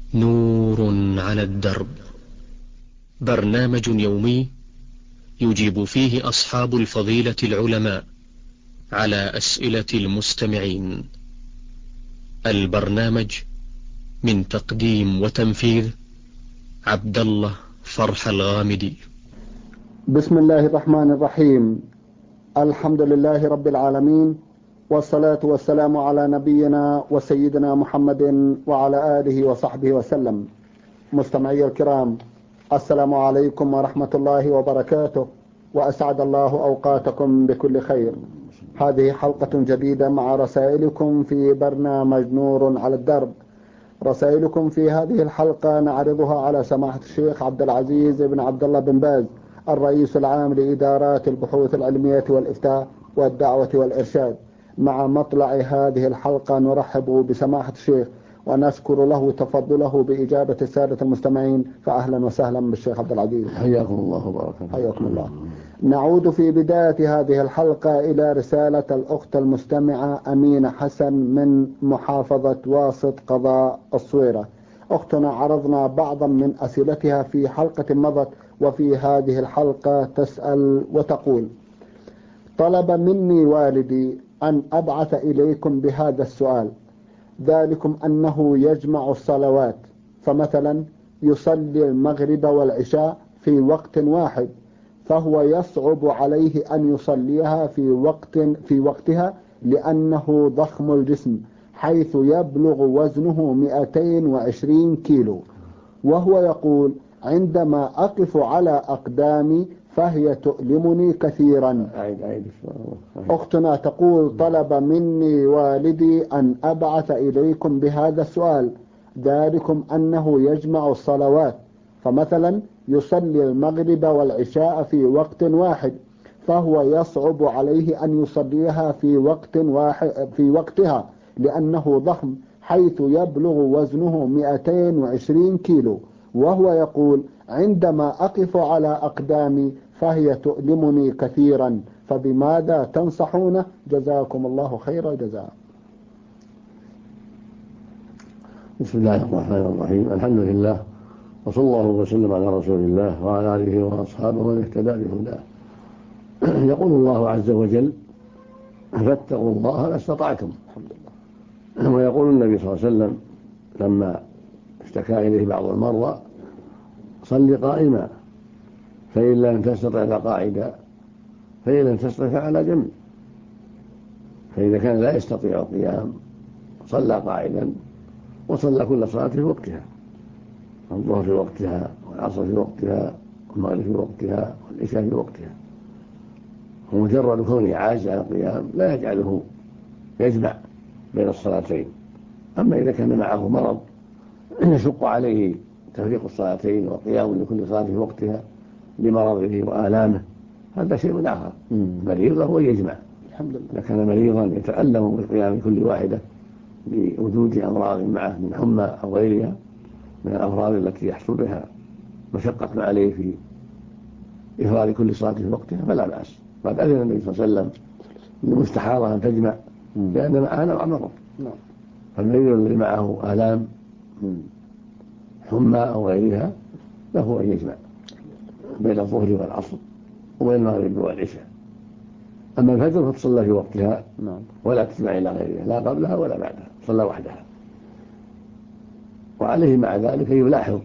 نور على الدرب، برنامج يومي يجيب فيه أصحاب الفضيلة العلماء على أسئلة المستمعين. البرنامج من تقديم وتنفيذ عبد الله فرح الغامدي. بسم الله الرحمن الرحيم. الحمد لله رب العالمين، والصلاة والسلام على نبينا وسيدنا محمد وعلى آله وصحبه وسلم. مستمعي الكرام، السلام عليكم ورحمة الله وبركاته، وأسعد الله أوقاتكم بكل خير. هذه حلقة جديدة مع رسائلكم في برنامج نور على الدرب. رسائلكم في هذه الحلقة نعرضها على سماحة الشيخ عبد العزيز بن عبد الله بن باز، الرئيس العام لإدارات البحوث العلمية والإفتاء والدعوة والإرشاد. مع مطلع هذه الحلقة نرحب بسماحة الشيخ ونشكر له تفضله بإجابة السادة المستمعين، فأهلا وسهلا بالشيخ عبد العزيز. حياكم الله وبارك فيكم. حياكم الله. نعود في بداية هذه الحلقة إلى رسالة الأخت المستمعة أمينة حسن من محافظة واسط قضاء الصويرة. أختنا عرضنا بعضا من أسئلتها في حلقة مضت، وفي هذه الحلقة تسأل وتقول: طلب مني والدي أن أبعث إليكم بهذا السؤال، ذلكم أنه يجمع الصلوات، فمثلا يصلي المغرب والعشاء في وقت واحد، فهو يصعب عليه أن يصليها في وقتها لأنه ضخم الجسم، حيث يبلغ وزنه 220 كيلو، وهو يقول: عندما أقف على أقدامي فهي تؤلمني كثيرا. أختنا تقول: طلب مني والدي أن أبعث إليكم بهذا السؤال، ذلكم أنه يجمع الصلوات، فمثلا يصلي المغرب والعشاء في وقت واحد، فهو يصعب عليه أن يصليها في وقتها لأنه ضخم، حيث يبلغ وزنه 220 كيلو، وهو يقول: عندما أقف على أقدامي فهي تؤلمني كثيرا، فبماذا تنصحونه؟ جزاكم الله خير الجزاء. بسم الله الرحمن الرحيم. الحمد لله، وصلى الله وسلم على رسول الله وعلى آله وأصحابه ومن اهتدى بهداه. يقول الله عز وجل: فاتقوا الله ما استطعتم. ويقول النبي صلى الله عليه وسلم لما اشتكى إليه بعض المرضى: صل قائما، فإن لم تستطع فقاعدا، فإن لم تستطع فعلى جنب. فإذا كان لا يستطيع القيام صلى قاعدا، وصلى كل صلاة في وقتها، الظهر في وقتها، والعصر في وقتها، والمغرب في وقتها، والعشاء في وقتها. ومجرد كونه عاجز عن القيام لا يجعله يجمع بين الصلاتين. أما إذا كان معه مرض يشق عليه تفريق الصلاتين وقيام لكل صلاة في وقتها لمرضه وآلامه، هذا شيء آخر. مريض هو يجمع. الحمد لله. إذا كان مريضا يتألم بالقيام كل واحدة لوجود أمراض معه من حمى أو غيرها من الأمراض التي يحصل بها مشقة عليه في إفراد كل صلاة في وقتها فلا بأس. قد أذن النبي صلى الله عليه وسلم للمستحاضة أن تجمع لأن معها نوع مرض. فالمريض الذي معه آلام حمى أو غيرها له أن يجمع بين الظهر والعصر وبين المغرب والعشاء. أما الفجر فتصلى في وقتها ولا تجمع إلى غيرها، لا قبلها ولا بعدها، صلى وحدها. وعليه مع ذلك يلاحظ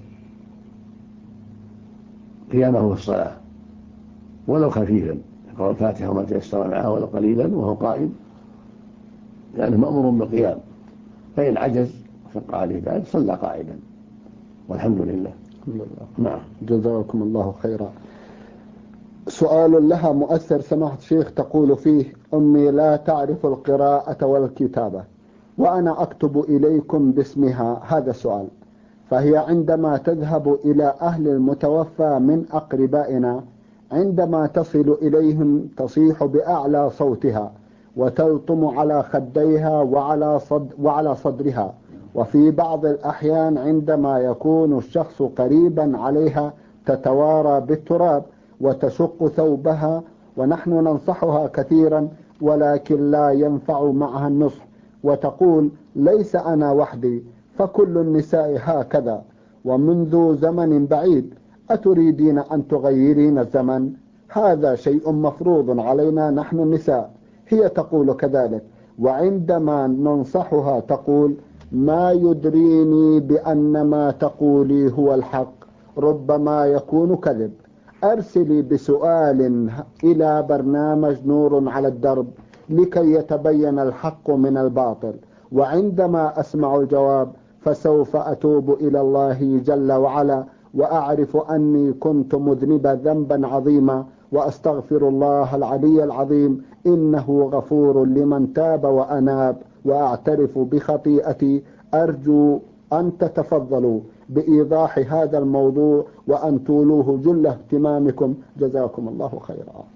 قيامه في الصلاة ولو خفيفا، يقرأ الفاتحة وما تيسر معها ولو قليلا وهو قائم، لأنه مأمور بالقيام. فإن عجز وشق عليه ذلك صلى قاعدا، والحمد لله. نعم، جزاكم الله خيرا. سؤال لها مؤثر سماحة الشيخ، تقول فيه: أمي لا تعرف القراءة والكتابة وأنا أكتب إليكم باسمها هذا السؤال، فهي عندما تذهب إلى أهل المتوفى من أقربائنا عندما تصل إليهم تصيح بأعلى صوتها وتلطم على خديها وعلى صدرها، وفي بعض الأحيان عندما يكون الشخص قريبا عليها تتوارى بالتراب وتشق ثوبها، ونحن ننصحها كثيرا ولكن لا ينفع معها النصح، وتقول: ليس أنا وحدي، فكل النساء هكذا ومنذ زمن بعيد، أتريدين أن تغيرين الزمن؟ هذا شيء مفروض علينا نحن النساء. هي تقول كذلك، وعندما ننصحها تقول: ما يدريني بأن ما تقولي هو الحق، ربما يكون كذب. أرسلي بسؤال إلى برنامج نور على الدرب لكي يتبين الحق من الباطل، وعندما أسمع الجواب فسوف أتوب إلى الله جل وعلا وأعرف أني كنت مذنبة ذنبا عظيما، وأستغفر الله العلي العظيم، إنه غفور لمن تاب وأناب، وأعترف بخطيئتي. أرجو أن تتفضلوا بإيضاح هذا الموضوع وأن تولوه جل اهتمامكم، جزاكم الله خيرا.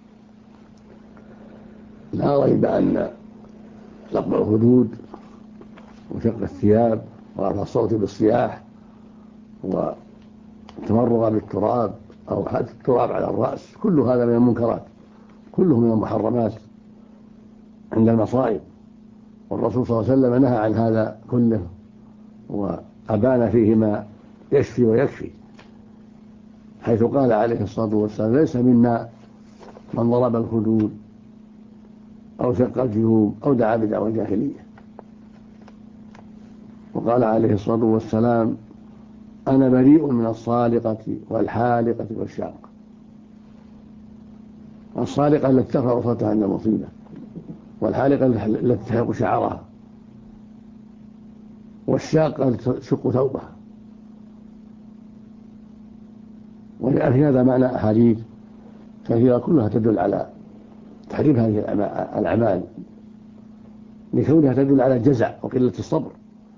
لا ريب أن رفع الخدود وشق الثياب ورفع الصوت بالصياح وتمرغ بالتراب أو حث التراب على الرأس، كل هذا من المنكرات، كله من المحرمات عند المصائب. والرسول صلى الله عليه وسلم نهى عن هذا كله وأبان فيه ما يشفي ويكفي، حيث قال عليه الصلاة والسلام: ليس منا من ضرب الخدود أو شق الجيوب أو دعا بدعوى الجاهلية. وقال عليه الصلاة والسلام: أنا بريء من الصالقة والحالقة والشاقة. الصالقة التي ترفع صوتها عند المصيبة، والحالقة التي تحلق شعرها، والشاقة التي تشق ثوبها. وجاء في هذا معنى أحاديث كثيرة كلها تدل على تحريم هذه الأعمال، لكونها تدل على الجزع وقلة الصبر.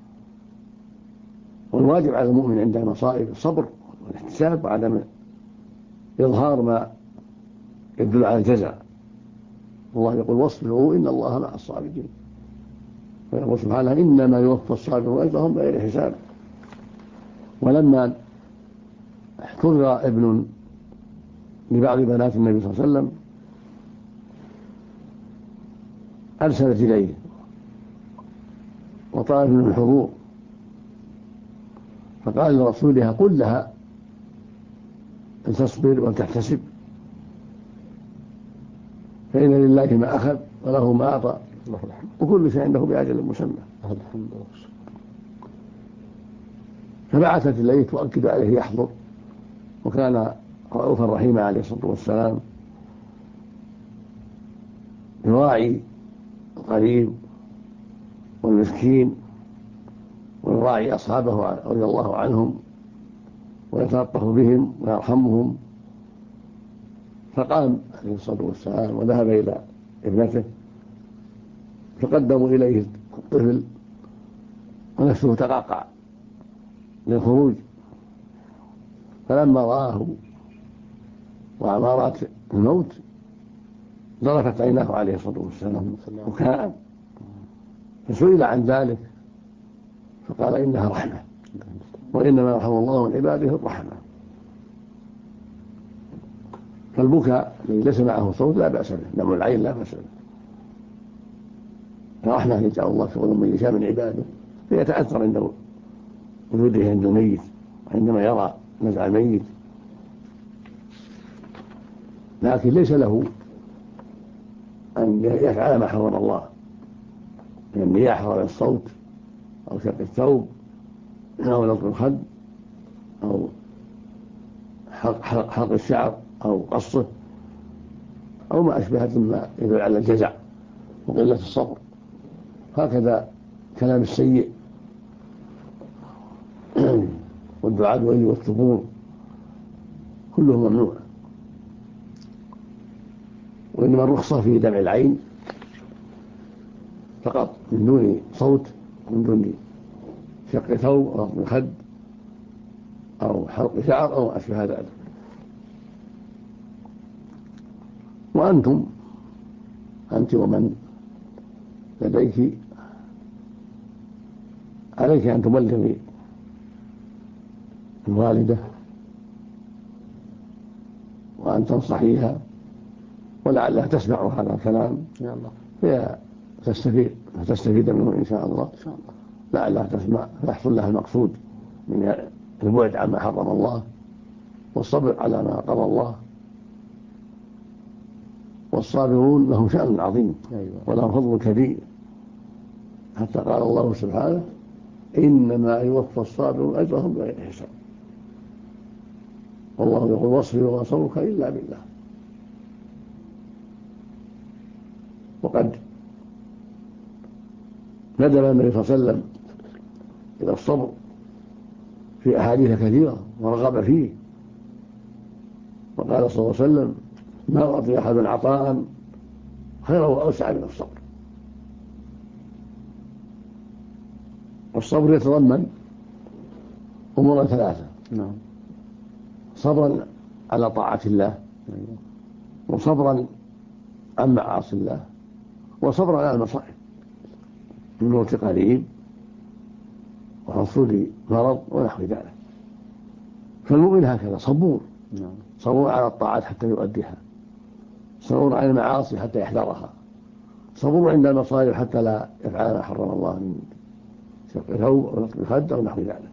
والواجب على المؤمن عند المصائب الصبر والاحتساب وعدم إظهار ما يدل على الجزع. الله يقول: واصبروا إن الله مع الصابرين. ويقول سبحانه: إنما يوفى الصابرون أجرهم بغير حساب. ولما احتضر ابن لبعض بنات النبي صلى الله عليه وسلم أرسلت إليه وطلب منه الحضور، فقال لرسولها: قل لها أن تصبر وتحتسب، فإن لله ما أخذ وله ما أعطى وكل شيء عنده بأجل مسمى. فبعثت إليه تؤكد عليه يحضر، وكان رؤوفا رحيما عليه الصلاة والسلام، يراعي القريب والمسكين ويراعي أصحابه رضي الله عنهم ويتلطف بهم ويرحمهم. فقام عليه الصلاة والسلام وذهب إلى ابنته، فقدموا إليه الطفل ونفسه تقعقع للخروج، فلما رآه وأمارات الموت ظرفت عيناه عليه الصلاة والسلام وكان، فسئل عن ذلك فقال: إنها رحمة، وإنما يرحم الله من عباده الرحمة. فالبكاء الذي ليس معه صوت لا بأس به، دمع العين لا بأس به، رحمة يجعل الله في قلوب من يشاء من عباده، فيتأثر عند وجوده عند الميت عندما يرى نزع الميت، لكن ليس له أن يفعل ما حرم الله من النياحة على الصوت أو شق الثوب أو لطم الخد أو حلق الشعر أو قصه أو ما أشبه مما يدل على الجزع وقلة الصبر. هكذا كلام السيء والدعاء بالويل والثبور كله ممنوع. وإنما الرخصة في دمع العين فقط من دون صوت، من دون شق ثوب أو لطم الخد أو حلق شعر أو أشبه ذلك. وأنتم أنت ومن لديك عليك أن تبلغي الوالدة وأن تنصحيها، ولعلها تسمع هذا الكلام فتستفيد منه إن شاء الله، لعلها تسمع فيحصل لها المقصود من البعد عما حرم الله والصبر على ما قضى الله. والصابرون لهم شأن عظيم ولهم فضل كبير، حتى قال الله سبحانه: إنما يوفى الصابرون أجرهم بغير حساب. والله يقول: واصبر وما صبرك إلا بالله. وقد ندب النبي صلى الله عليه وسلم إلى الصبر في أحاديث كثيرة ورغب فيه، وقال صلى الله عليه وسلم: ما أعطي أحد عطاء خيرا وأوسع من الصبر. والصبر يتضمن أمورا ثلاثة: صبرا على طاعة الله، وصبرا عن معاصي الله، وصبرا على المصائب من موت قريب وحصول مرض ونحو ذلك. فالمؤمن هكذا صبور، صبور على الطاعات حتى يؤديها، صبور على المعاصي حتى يحذرها، صبور عند المصائب حتى لا يفعل ما حرم الله من شق ثوب أو نطق خد أو نحو ذلك.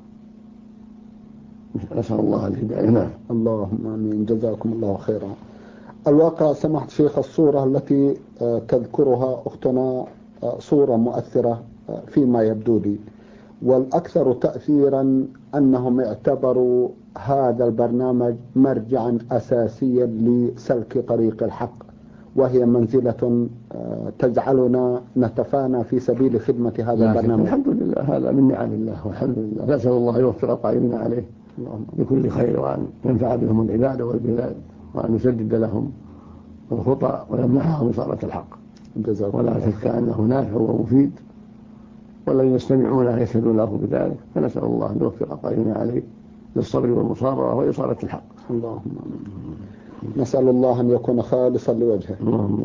نسأل الله الهداية. نعم. اللهم آمين. جزاكم الله خيرا. الواقع سمحت شيخ، الصورة التي تذكرها أختنا صورة مؤثرة فيما يبدو لي، والأكثر تأثيرا أنهم اعتبروا هذا البرنامج مرجعا أساسيا لسلك طريق الحق، وهي منزلة تجعلنا نتفانى في سبيل خدمة هذا البرنامج. الحمد لله، هذا من نعم الله والحمد لله. نسأل الله يوفق القائمين عليه بكل خير، وأن ينفع بهم العباد والبلاد، وأن يسدد لهم الخطأ ويمنحهم إصابة الحق. ولا شك أنه نافع ومفيد، والذين يستمعونه يشهدون له بذلك، فنسأل الله أن يوفق القائمين عليه للصبر والمصابرة وإصابة الحق. اللهم نسأل الله أن يكون خالصا لوجهه.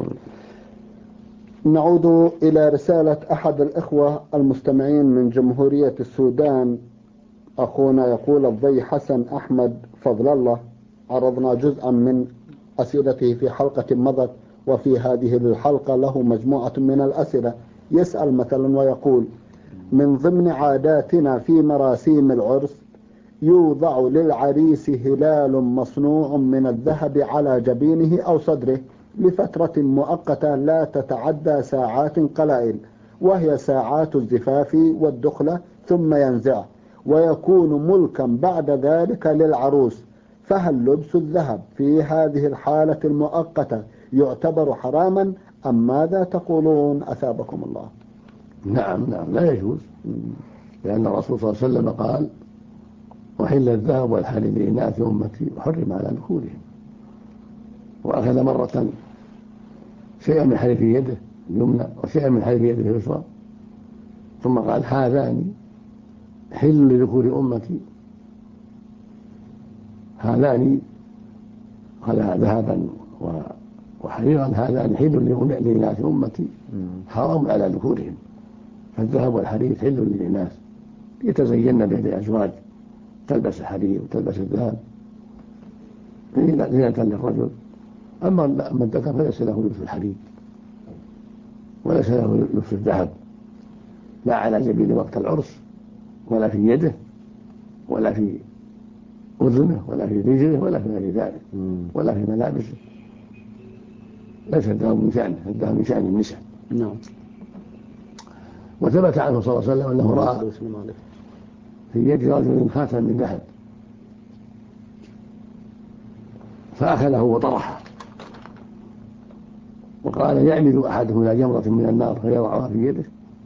نعود إلى رسالة أحد الإخوة المستمعين من جمهورية السودان. أخونا يقول: الضي حسن أحمد فضل الله، عرضنا جزءا من أسئلته في حلقة مضت، وفي هذه الحلقة له مجموعة من الأسئلة. يسأل مثلا ويقول: من ضمن عاداتنا في مراسيم العرس يوضع للعريس هلال مصنوع من الذهب على جبينه أو صدره لفترة مؤقتة لا تتعدى ساعات قلائل، وهي ساعات الزفاف والدخلة، ثم ينزع ويكون ملكا بعد ذلك للعروس. فهل لبس الذهب في هذه الحالة المؤقتة يعتبر حراما أم ماذا تقولون أثابكم الله؟ نعم لا يجوز، لأن الرسول صلى الله عليه وسلم قال: وحل الذهب والحرير لإناث أمتي وحرم على ذكورهم. وأخذ مرة شيئا من حرير يده اليمنى وشيئا من حرير يده اليسرى، ثم قال: هذان حل لذكور أمتي، هذان خلع ذهبا وحريرا، هذان حل لإناث أمتي حرام على ذكورهم. فالذهب والحرير حل للإناث يتزين به الأزواج، تلبس الحرير وتلبس الذهب زينة للرجل. أما الذكر فليس له لبس الحرير وليس له لبس الذهب، لا على جبينه وقت العرس، ولا في يده، ولا في أذنه، ولا في رجله، ولا في غير ذلك، ولا في ملابسه. ليس الذهب من شأنه، الذهب من شأن النساء. نعم. وثبت عنه صلى الله عليه وسلم أنه رأى في يد رجل خاتم من ذهب فأخذه وطرحه، وقال: يعمد أحدهم إلى جمرة من النار فيضعها في يده.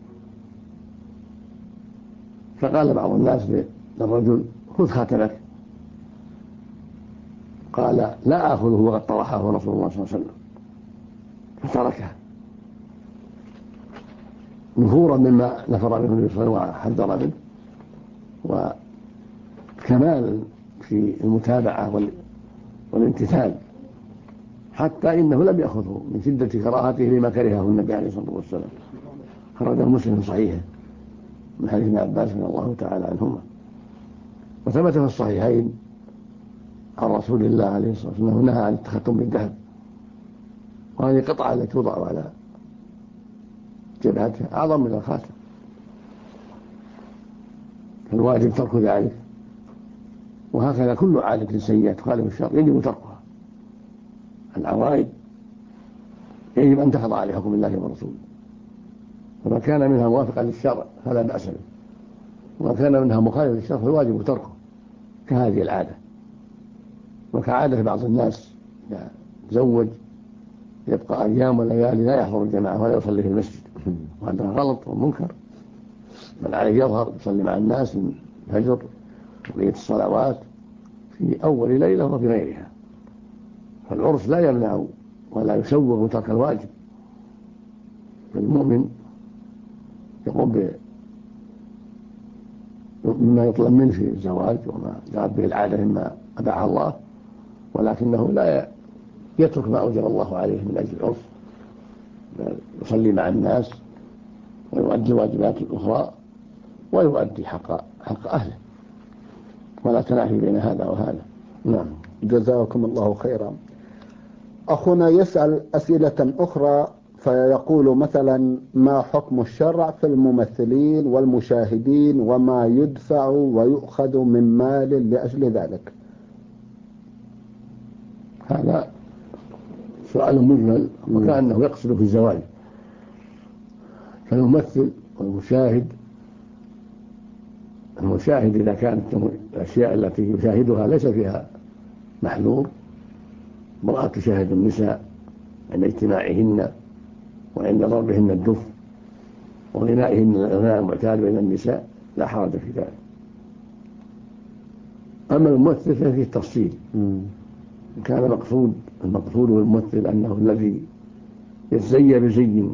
فقال بعض الناس للرجل: خذ خاتمك. قال: لا آخذه وقد طرحه رسول الله صلى الله عليه وسلم، فتركه نفورا مما نفر منه النبي صلى الله عليه وسلم وحذر منه، وكمال في المتابعة والامتثال، حتى إنه لم يأخذه من شدة كراهته لما كرهه النبي عليه الصلاة والسلام. خرجه مسلم صحيحه من حديث ابن عباس رضي الله تعالى عنهما. وثبت في الصحيحين عن رسول الله عليه الصلاة والسلام أنه نهى عن التختم بالذهب، وهذه القطعة التي توضع على جبهته أعظم من الخاتم، فالواجب ترك ذلك. وهكذا كل عادة سيئة تخالف الشرع يجب تركها. العوائد يجب أن تخضع لحكم الله ورسوله، فما كان منها موافقا للشرع فلا بأس به، وما كان منها مخالفا للشرع فالواجب تركه، كهذه العادة وكعادة بعض الناس إذا تزوج يبقى أيام وليالي لا يحضر الجماعة ولا يصلي في المسجد، وهذا غلط ومنكر، بل عليه يظهر يصلي مع الناس من الفجر وبقية الصلوات في أول ليلة وفي غيرها. فالعرس لا يمنع ولا يسوغ ترك الواجب، فالمؤمن يقوم بما يطلب منه في الزواج وما جاءت به العادة مما أباح الله، ولكنه لا يترك ما أوجب الله عليه من أجل العرس، يصلي مع الناس ويؤدي الواجبات الأخرى ويؤدي حق أهله، ولا تنافي بين هذا وهذا. نعم. جزاكم الله خيرا. أخونا يسأل أسئلة أخرى فيقول مثلا: ما حكم الشرع في الممثلين والمشاهدين وما يدفع ويؤخذ من مال لأجل ذلك؟ هذا سؤال مجمل وكأنه يقصد في الزواج. فالممثل والمشاهد، المشاهد إذا كانت الأشياء التي يشاهدها ليس فيها محذور، امرأة تشاهد النساء عند اجتماعهن وعند ضربهن الدف وغنائهن الغناء المعتاد بين النساء لا حرج في ذلك. أما الممثل ففيه التفصيل، كان المقصود بالممثل أنه الذي يتزيى بزي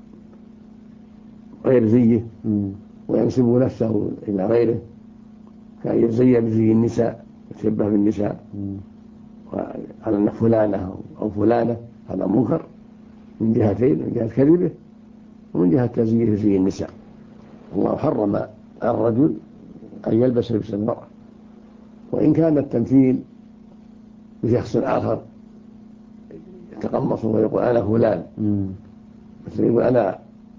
غير زيه وينسب نفسه إلى غيره، كان يتزيى بزي النساء يتشبه بالنساء وعلى أنه فلانة أو فلانة، هذا منكر من جهتين: من جهة كذبه ومن جهة تزييه بزي النساء. الله حرم على الرجل أن يلبس لبس المرأة، وإن كان التمثيل بشخص آخر يتقمص ويقول أنا فلان، مثل يقول أنا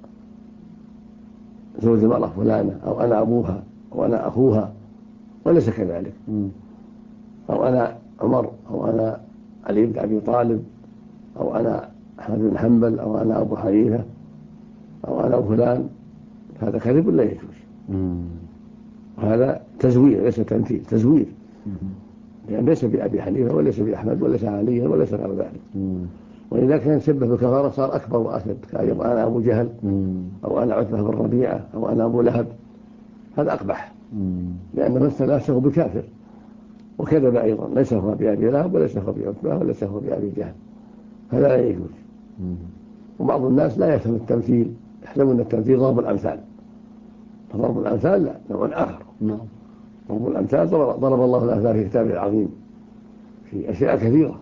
زوج المرأة فلانة أو أنا أبوها أو أنا أخوها، وليس كذلك، أو أنا عمر أو أنا علي بن أبي طالب أو أنا أحمد بن حنبل أو أنا أبو حنيفة أو أنا فلان، هذا كذب لا يجوز. وهذا تزوير ليس تمثيل، تزوير، لأن ليس بأبي حنيفة وليس بأحمد وليس علي وليس غير ذلك. وإذا كان سبب بالكفارة صار أكبر وأشد، كأن أنا أبو جهل أو أنا عتبة بن ربيعة أو أنا أبو لهب، هذا أقبح، لأن مثل نفسه بكافر وكذب أيضا، ليس هو بأبي لهب وليس هو بعتبة وليس هو بأبي جهل، هذا لا يجوز. وبعض الناس لا يفهم التمثيل، يحسبون التمثيل ضرب الأمثال، فضرب الأمثال لا، نوع آخر. ضرب الأمثال ضرب الله الأمثال في كتابه العظيم في أشياء كثيرة،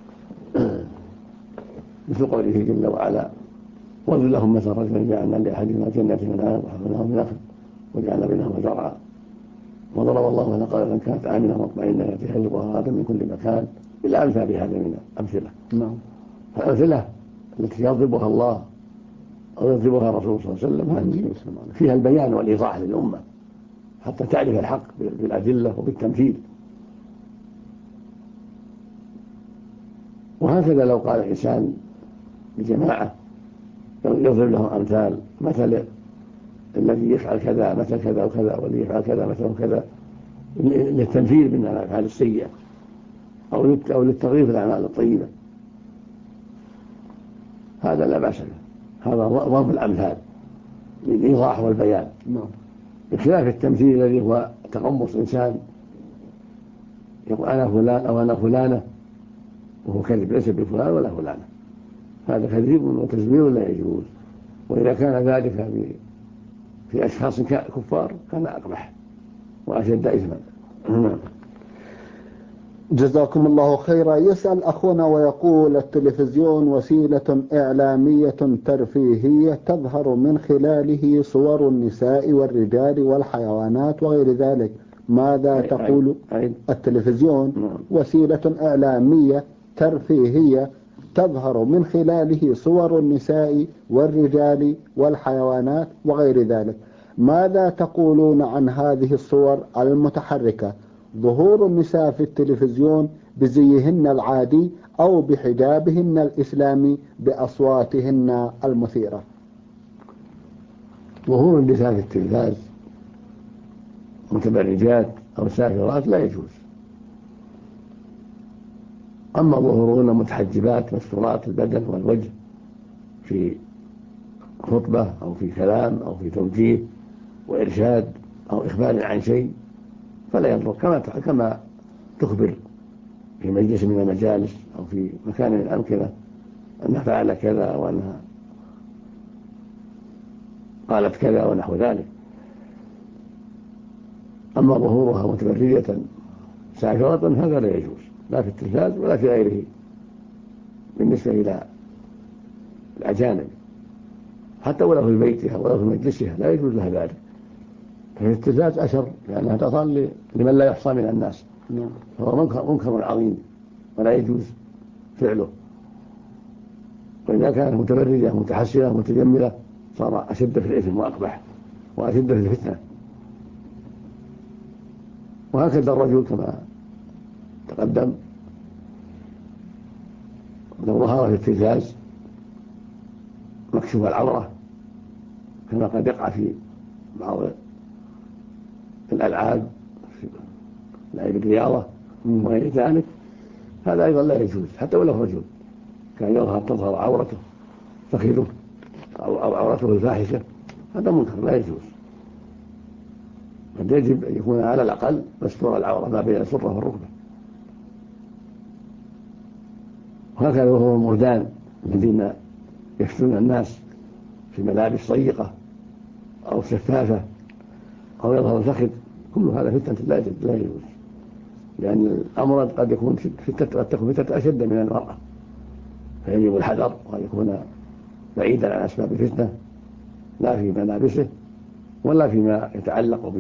مثل قوله جل وعلا: واضرب لهم مثل رجلا جعلنا لأحدهما جنة من عنب وحفظناها من نخل وجعلنا بينهما زرعا وضرب الله مثلا قرية كانت آمنة مطمئنة يأتيها رزقها رغدا من كل مكان، إلى أمثال هذا من الأمثلة. فالأمثلة التي يضربها الله أو يضربها الرسول صلى الله عليه وسلم فيها البيان والإيضاح للأمة حتى تعرف الحق بالأدلة وبالتمثيل. وهكذا لو قال الإنسان لجماعة يضرب لهم أمثال، مثل الذي يفعل كذا مثل كذا وكذا والذي يفعل كذا مثل كذا، للتنفير من الأفعال السيئة أو للتغيير في الأعمال الطيبة، هذا لا بأس به، هذا ضرب الأمثال للإيضاح والبيان، بخلاف التمثيل الذي هو تقمص إنسان يقول أنا فلان أو أنا فلانة وهو كذب، ليس بفلان ولا فلانة، هذا كذب وتزوير لا يجوز. وإذا كان ذلك في أشخاص كفار كان أقبح وأشد إثما. جزاكم الله خيرا. يسأل أخونا ويقول: التلفزيون وسيلة إعلامية ترفيهية تظهر من خلاله صور النساء والرجال والحيوانات وغير ذلك، ماذا تقول؟ التلفزيون وسيلة إعلامية ترفيهية تظهر من خلاله صور النساء والرجال والحيوانات وغير ذلك، ماذا تقولون عن هذه الصور المتحركة؟ ظهور النساء في التلفزيون بزيهن العادي أو بحجابهن الإسلامي بأصواتهن المثيرة. ظهور النساء في التلفاز متبرجات أو سافرات لا يجوز. أما ظهورهن متحجبات مستورات البدن والوجه في خطبة أو في كلام أو في توجيه وإرشاد أو إخبار عن شيء فلا يضر، كما تخبر في مجلس من المجالس أو في مكان من الأمكنة أنها فعل كذا وأنها قالت كذا ونحو ذلك. أما ظهورها متبرجة سافرة هذا لا يجوز، لا في التلفاز ولا في غيره بالنسبة إلى الأجانب، حتى ولو في بيتها ولو في مجلسها لا يجوز لها ذلك. ففي التلفاز أشر لأنها تظهر لمن لا يحصى من الناس، فهو منكر عظيم ولا يجوز فعله. وإذا كانت متبرجة متحسنة متجملة صار أشد في الإثم وأقبح وأشد في الفتنة. وهكذا الرجل كما تقدم لو ظهر في التلفاز مكشوف العورة كما قد يقع في بعض الألعاب في لعب الرياضة وغير ذلك، هذا أيضا لا يجوز حتى ولو رجل كان تظهر عورته فخذه أو عورته الفاحشة، هذا منكر لا يجوز. قد يجب أن يكون على الأقل مستور العورة ما بين السرة والركبة. وهكذا وهو المردان الذين يفتون الناس في ملابس ضيقة أو شفافة أو يظهر الفخذ، كل هذا فتنة لا يجوز، لأن الأمر قد تكون فتنة أشد من المرأة، فيجب الحذر وأن يكون بعيدا عن أسباب الفتنة لا في ملابسه ولا فيما يتعلق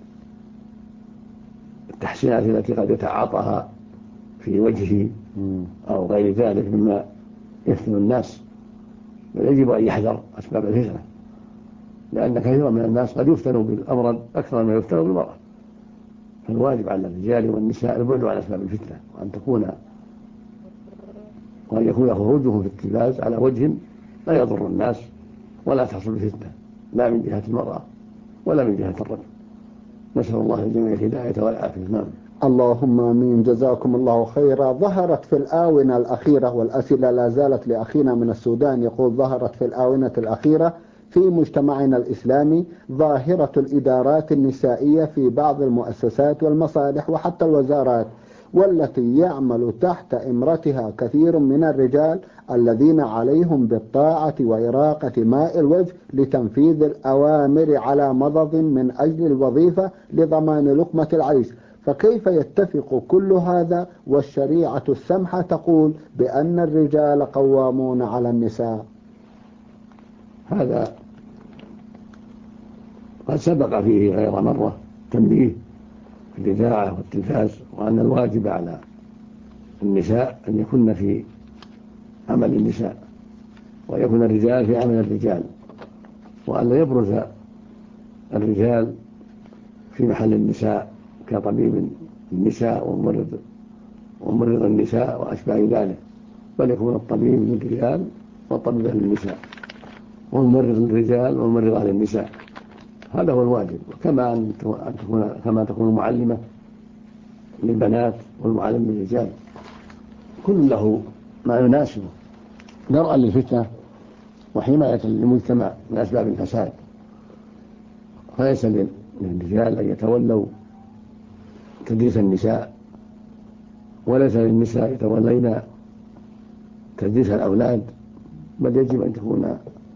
بالتحسينات التي قد يتعاطاها في وجهه أو غير ذلك مما يفتن الناس. بل يجب أن يحذر أسباب الفتنة، لأن كثيرا من الناس قد يفتنوا بالأمراض أكثر ما يفتنوا بالمرأة. فالواجب على الرجال والنساء البعد عن أسباب الفتنة، وأن يكون خروجهم في التلفاز على وجه لا يضر الناس ولا تحصل الفتنة لا من جهة المرأة ولا من جهة الرجل. نسأل الله الجميع الهداية والعافية. نعم. اللهم آمين. جزاكم الله خيرا. ظهرت في الآونة الأخيرة، والأسئلة لا زالت لأخينا من السودان يقول: ظهرت في الآونة الأخيرة في مجتمعنا الإسلامي ظاهرة الإدارات النسائية في بعض المؤسسات والمصالح وحتى الوزارات، والتي يعمل تحت إمرتها كثير من الرجال الذين عليهم بالطاعة وإراقة ماء الوجه لتنفيذ الأوامر على مضض من أجل الوظيفة لضمان لقمة العيش. فكيف يتفق كل هذا والشريعة السمحة تقول بأن الرجال قوامون على النساء؟ هذا قد سبق فيه غير مرة تنبيه في الإذاعة والتلفاز، وأن الواجب على النساء أن يكن في عمل النساء ويكون الرجال في عمل الرجال، وأن لا يبرز الرجال في محل النساء كطبيب النساء وممرض النساء وأشباه ذلك، بل يكون الطبيب للرجال والطبيب للنساء والممرض للرجال والممرضة للنساء. هذا هو الواجب. كما تكون معلمة للبنات والمعلم للرجال، كل له ما يناسبه درءا للفتنة وحماية للمجتمع من أسباب الفساد. فليس للرجال أن يتولوا تدريس النساء، وليس للنساء يتولين تدريس الأولاد، بل يجب أن تكون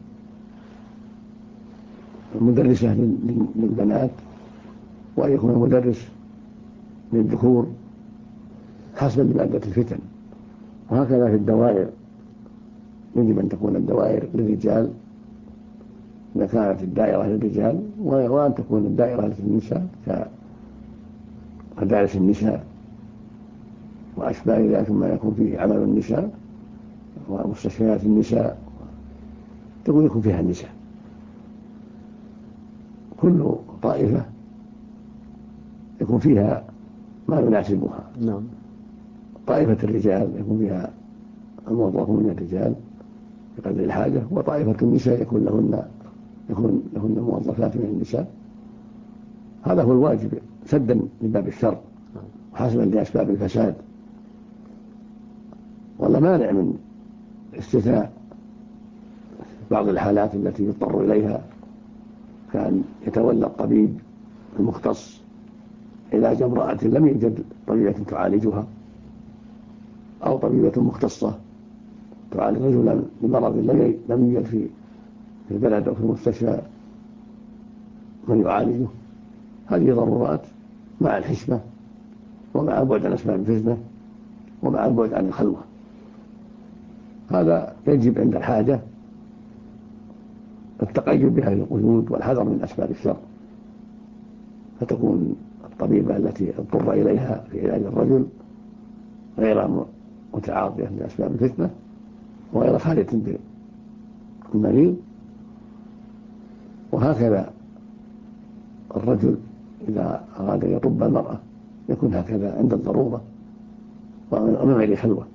مدرسة للبنات وأن يكون مدرس للذكور حسب مادة الفتن. وهكذا في الدوائر، يجب أن تكون الدوائر للرجال إذا كانت الدائرة للرجال، وأن تكون الدائرة للنساء كمدارس النساء وأشباه ذلك ما يكون فيه عمل النساء ومستشفيات النساء يكون فيها النساء. كل طائفة يكون فيها ما يناسبها. نعم. طائفة الرجال يكون فيها الموظفون من الرجال بقدر الحاجة، وطائفة النساء يكون لهن موظفات من النساء. هذا هو الواجب سدا لباب الشر وحسبا لأسباب الفساد، ولا مانع من استثناء بعض الحالات التي يضطر إليها، كان يتولى الطبيب المختص علاج امرأة لم يوجد طبيبة تعالجها، أو طبيبة مختصة تعالج رجلا بمرض لم يوجد في البلد أو في المستشفى من يعالجه. هذه ضرورات مع الحشمة ومع البعد عن أسباب الفتنة ومع البعد عن الخلوة. هذا يجب عند الحاجة التقيد بهذه القيود والحذر من أسباب الشر، فتكون الطبيبة التي اضطر إليها في علاج الرجل غير متعاطية لأسباب الفتنة وغير خالية بالمريض. وهكذا الرجل إذا أراد أن يطب المرأة يكون هكذا عند الضرورة ومن غير خلوة،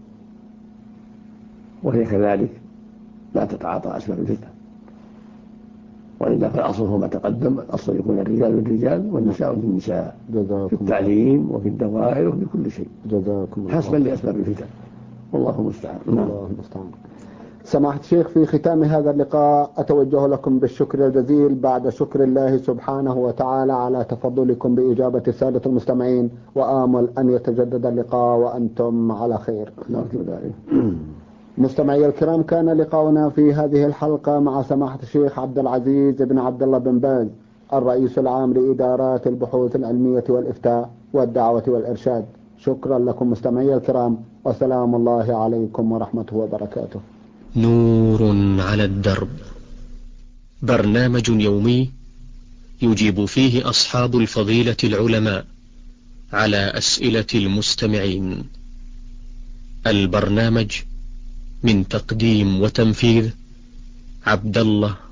وهي كذلك لا تتعاطى أسباب الفتنة. وإلا فالأصل هو ما تقدم، الأصل يكون الرجال للرجال والنساء للنساء في التعليم وفي الدوائر وفي كل شيء حسبا لأسباب الفتن، والله المستعان. الله المستعان. سماحة الشيخ، في ختام هذا اللقاء أتوجه لكم بالشكر الجزيل بعد شكر الله سبحانه وتعالى على تفضلكم بإجابة السادة المستمعين، وآمل أن يتجدد اللقاء وأنتم على خير. مستمعي الكرام، كان لقاؤنا في هذه الحلقة مع سماحة الشيخ عبد العزيز بن عبد الله بن باز، الرئيس العام لإدارات البحوث العلمية والإفتاء والدعوة والإرشاد. شكرا لكم مستمعي الكرام، وسلام الله عليكم ورحمته وبركاته. نور على الدرب، برنامج يومي يجيب فيه أصحاب الفضيلة العلماء على أسئلة المستمعين. البرنامج من تقديم وتنفيذ عبد الله